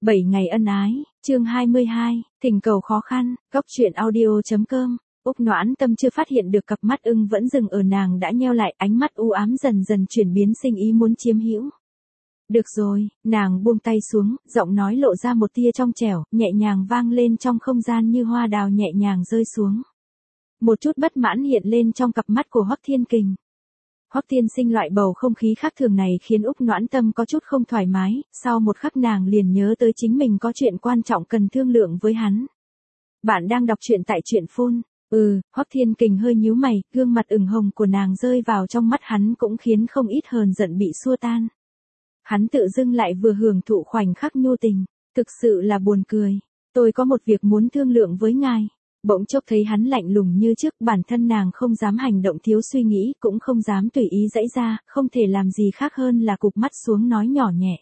7 ngày ân ái, chương 22, thỉnh cầu khó khăn, góc truyện audio.com. Úc Noãn Tâm chưa phát hiện được cặp mắt ưng vẫn dừng ở nàng đã nheo lại, ánh mắt u ám dần dần chuyển biến sinh ý muốn chiếm hữu. Được rồi, nàng buông tay xuống, giọng nói lộ ra một tia trong trẻo, nhẹ nhàng vang lên trong không gian như hoa đào nhẹ nhàng rơi xuống. Một chút bất mãn hiện lên trong cặp mắt của Hoắc Thiên Kình. Hoắc tiên sinh, loại bầu không khí khác thường này khiến Úc Noãn Tâm có chút không thoải mái, sau một khắc nàng liền nhớ tới chính mình có chuyện quan trọng cần thương lượng với hắn. Bạn đang đọc truyện tại truyện phun. Hoắc Thiên Kình hơi nhíu mày, gương mặt ửng hồng của nàng rơi vào trong mắt hắn cũng khiến không ít hờn giận bị xua tan. Hắn tự dưng lại vừa hưởng thụ khoảnh khắc nhu tình, thực sự là buồn cười. Tôi có một việc muốn thương lượng với ngài. Bỗng chốc thấy hắn lạnh lùng như trước, bản thân nàng không dám hành động thiếu suy nghĩ, cũng không dám tùy ý giãy ra, không thể làm gì khác hơn là cụp mắt xuống nói nhỏ nhẹ.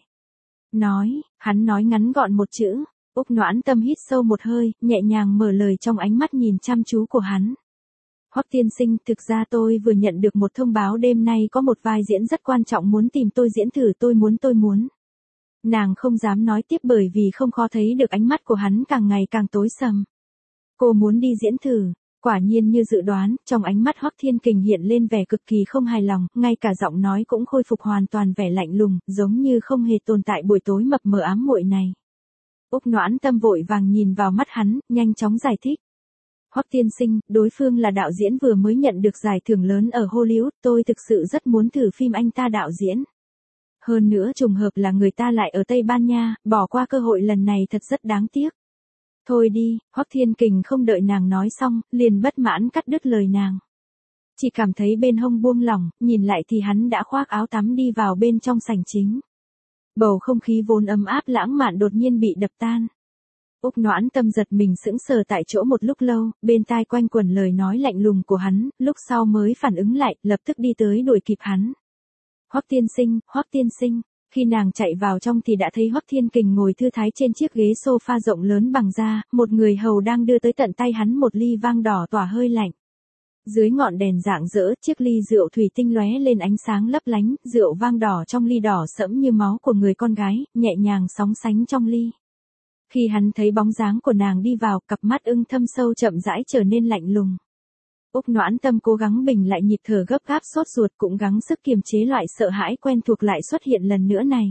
Hắn nói ngắn gọn một chữ. Úc Noãn Tâm hít sâu một hơi, nhẹ nhàng mở lời trong ánh mắt nhìn chăm chú của hắn. Hoắc tiên sinh, thực ra tôi vừa nhận được một thông báo đêm nay có một vai diễn rất quan trọng muốn tìm tôi diễn thử, tôi muốn. Nàng không dám nói tiếp bởi vì không khó thấy được ánh mắt của hắn càng ngày càng tối sầm. Cô muốn đi diễn thử, quả nhiên như dự đoán, trong ánh mắt Hoắc Thiên Kình hiện lên vẻ cực kỳ không hài lòng, ngay cả giọng nói cũng khôi phục hoàn toàn vẻ lạnh lùng, giống như không hề tồn tại buổi tối mập mờ ám muội này. Úc Noãn Tâm vội vàng nhìn vào mắt hắn, nhanh chóng giải thích. Hoắc tiên sinh, đối phương là đạo diễn vừa mới nhận được giải thưởng lớn ở Hollywood, tôi thực sự rất muốn thử phim anh ta đạo diễn. Hơn nữa trùng hợp là người ta lại ở Tây Ban Nha, bỏ qua cơ hội lần này thật rất đáng tiếc. Thôi đi, Hoắc Thiên Kình không đợi nàng nói xong, liền bất mãn cắt đứt lời nàng. Chỉ cảm thấy bên hông buông lỏng, nhìn lại thì hắn đã khoác áo tắm đi vào bên trong sảnh chính. Bầu không khí vốn ấm áp lãng mạn đột nhiên bị đập tan. Úc Noãn Tâm giật mình sững sờ tại chỗ một lúc lâu, bên tai quanh quẩn lời nói lạnh lùng của hắn, lúc sau mới phản ứng lại, lập tức đi tới đuổi kịp hắn. Hoắc tiên sinh. Khi nàng chạy vào trong thì đã thấy Hoắc Thiên Kình ngồi thư thái trên chiếc ghế sofa rộng lớn bằng da, một người hầu đang đưa tới tận tay hắn một ly vang đỏ tỏa hơi lạnh. Dưới ngọn đèn rạng rỡ, chiếc ly rượu thủy tinh lóe lên ánh sáng lấp lánh, rượu vang đỏ trong ly đỏ sẫm như máu của người con gái, nhẹ nhàng sóng sánh trong ly. Khi hắn thấy bóng dáng của nàng đi vào, cặp mắt ưng thâm sâu chậm rãi trở nên lạnh lùng. Úc Noãn Tâm cố gắng bình lại nhịp thở gấp gáp sốt ruột, cũng gắng sức kiềm chế loại sợ hãi quen thuộc lại xuất hiện lần nữa này.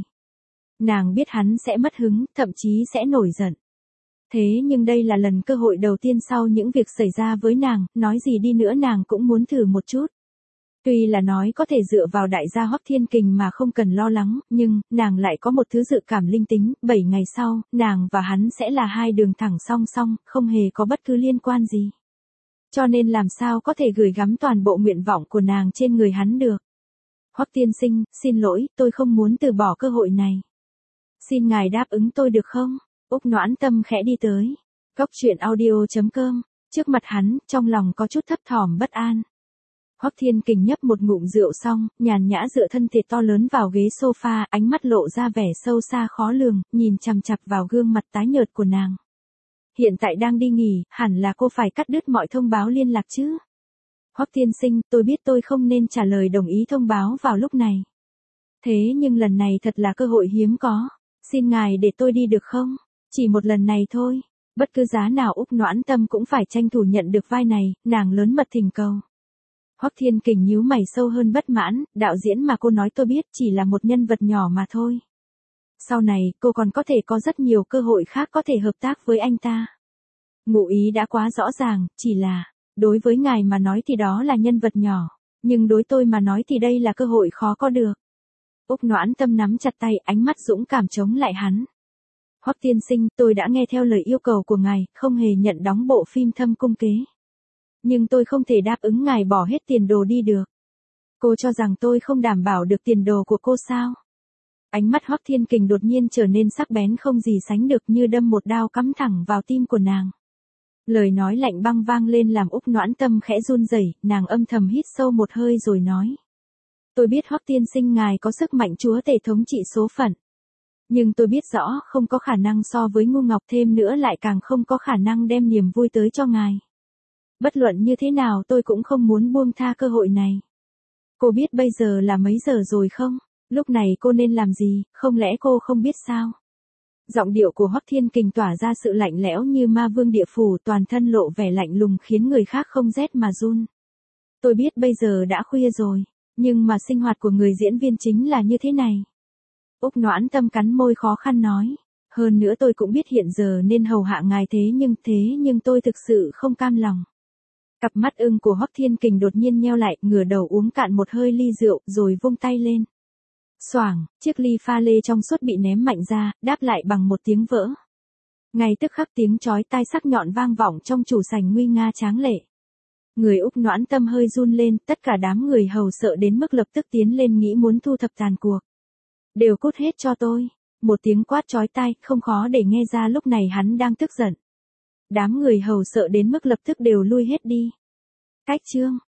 Nàng biết hắn sẽ mất hứng, thậm chí sẽ nổi giận. Thế nhưng đây là lần cơ hội đầu tiên sau những việc xảy ra với nàng, nói gì đi nữa nàng cũng muốn thử một chút. Tuy là nói có thể dựa vào đại gia Hoắc Thiên Kình mà không cần lo lắng, nhưng, nàng lại có một thứ dự cảm linh tính, 7 ngày sau, nàng và hắn sẽ là hai đường thẳng song song, không hề có bất cứ liên quan gì. Cho nên làm sao có thể gửi gắm toàn bộ nguyện vọng của nàng trên người hắn được. Hoắc tiên sinh, xin lỗi, tôi không muốn từ bỏ cơ hội này. Xin ngài đáp ứng tôi được không? Úc Noãn Tâm khẽ đi tới. Góc truyện audio.com. Trước mặt hắn, trong lòng có chút thấp thỏm bất an. Hoắc Thiên Kình nhấp một ngụm rượu xong, nhàn nhã dựa thân thể to lớn vào ghế sofa, ánh mắt lộ ra vẻ sâu xa khó lường, nhìn chằm chằm vào gương mặt tái nhợt của nàng. Hiện tại đang đi nghỉ, hẳn là cô phải cắt đứt mọi thông báo liên lạc chứ. Hoắc tiên sinh, tôi biết tôi không nên trả lời đồng ý thông báo vào lúc này. Thế nhưng lần này thật là cơ hội hiếm có. Xin ngài để tôi đi được không? Chỉ một lần này thôi. Bất cứ giá nào Úc Noãn Tâm cũng phải tranh thủ nhận được vai này, nàng lớn mật thỉnh cầu. Hoắc Thiên Kình nhíu mày sâu hơn bất mãn, đạo diễn mà cô nói tôi biết chỉ là một nhân vật nhỏ mà thôi. Sau này, cô còn có thể có rất nhiều cơ hội khác có thể hợp tác với anh ta. Ngụ ý đã quá rõ ràng, chỉ là, đối với ngài mà nói thì đó là nhân vật nhỏ, nhưng đối tôi mà nói thì đây là cơ hội khó có được. Úc Noãn Tâm nắm chặt tay, ánh mắt dũng cảm chống lại hắn. Hoắc tiên sinh, tôi đã nghe theo lời yêu cầu của ngài, không hề nhận đóng bộ phim Thâm Cung Kế. Nhưng tôi không thể đáp ứng ngài bỏ hết tiền đồ đi được. Cô cho rằng tôi không đảm bảo được tiền đồ của cô sao? Ánh mắt Hoắc Thiên Kình đột nhiên trở nên sắc bén không gì sánh được, như đâm một đao cắm thẳng vào tim của nàng. Lời nói lạnh băng vang lên làm Úc Noãn Tâm khẽ run rẩy, nàng âm thầm hít sâu một hơi rồi nói. Tôi biết Hoắc tiên sinh ngài có sức mạnh chúa tể thống trị số phận. Nhưng tôi biết rõ không có khả năng so với ngu ngọc, thêm nữa lại càng không có khả năng đem niềm vui tới cho ngài. Bất luận như thế nào tôi cũng không muốn buông tha cơ hội này. Cô biết bây giờ là mấy giờ rồi không? Lúc này cô nên làm gì, không lẽ cô không biết sao? Giọng điệu của Hoắc Thiên Kình tỏa ra sự lạnh lẽo như ma vương địa phủ, toàn thân lộ vẻ lạnh lùng khiến người khác không rét mà run. Tôi biết bây giờ đã khuya rồi, nhưng mà sinh hoạt của người diễn viên chính là như thế này. Úc Noãn Tâm cắn môi khó khăn nói. Hơn nữa tôi cũng biết hiện giờ nên hầu hạ ngài thế nhưng tôi thực sự không cam lòng. Cặp mắt ưng của Hoắc Thiên Kình đột nhiên nheo lại, ngửa đầu uống cạn một hơi ly rượu rồi vung tay lên. Xoảng, chiếc ly pha lê trong suốt bị ném mạnh ra, đáp lại bằng một tiếng vỡ. Ngay tức khắc tiếng chói tai sắc nhọn vang vọng trong chủ sảnh nguy nga tráng lệ. Người Úc Noãn Tâm hơi run lên, tất cả đám người hầu sợ đến mức lập tức tiến lên nghĩ muốn thu thập tàn cuộc. Đều cút hết cho tôi. Một tiếng quát chói tai, không khó để nghe ra lúc này hắn đang tức giận. Đám người hầu sợ đến mức lập tức đều lui hết đi. Cách chương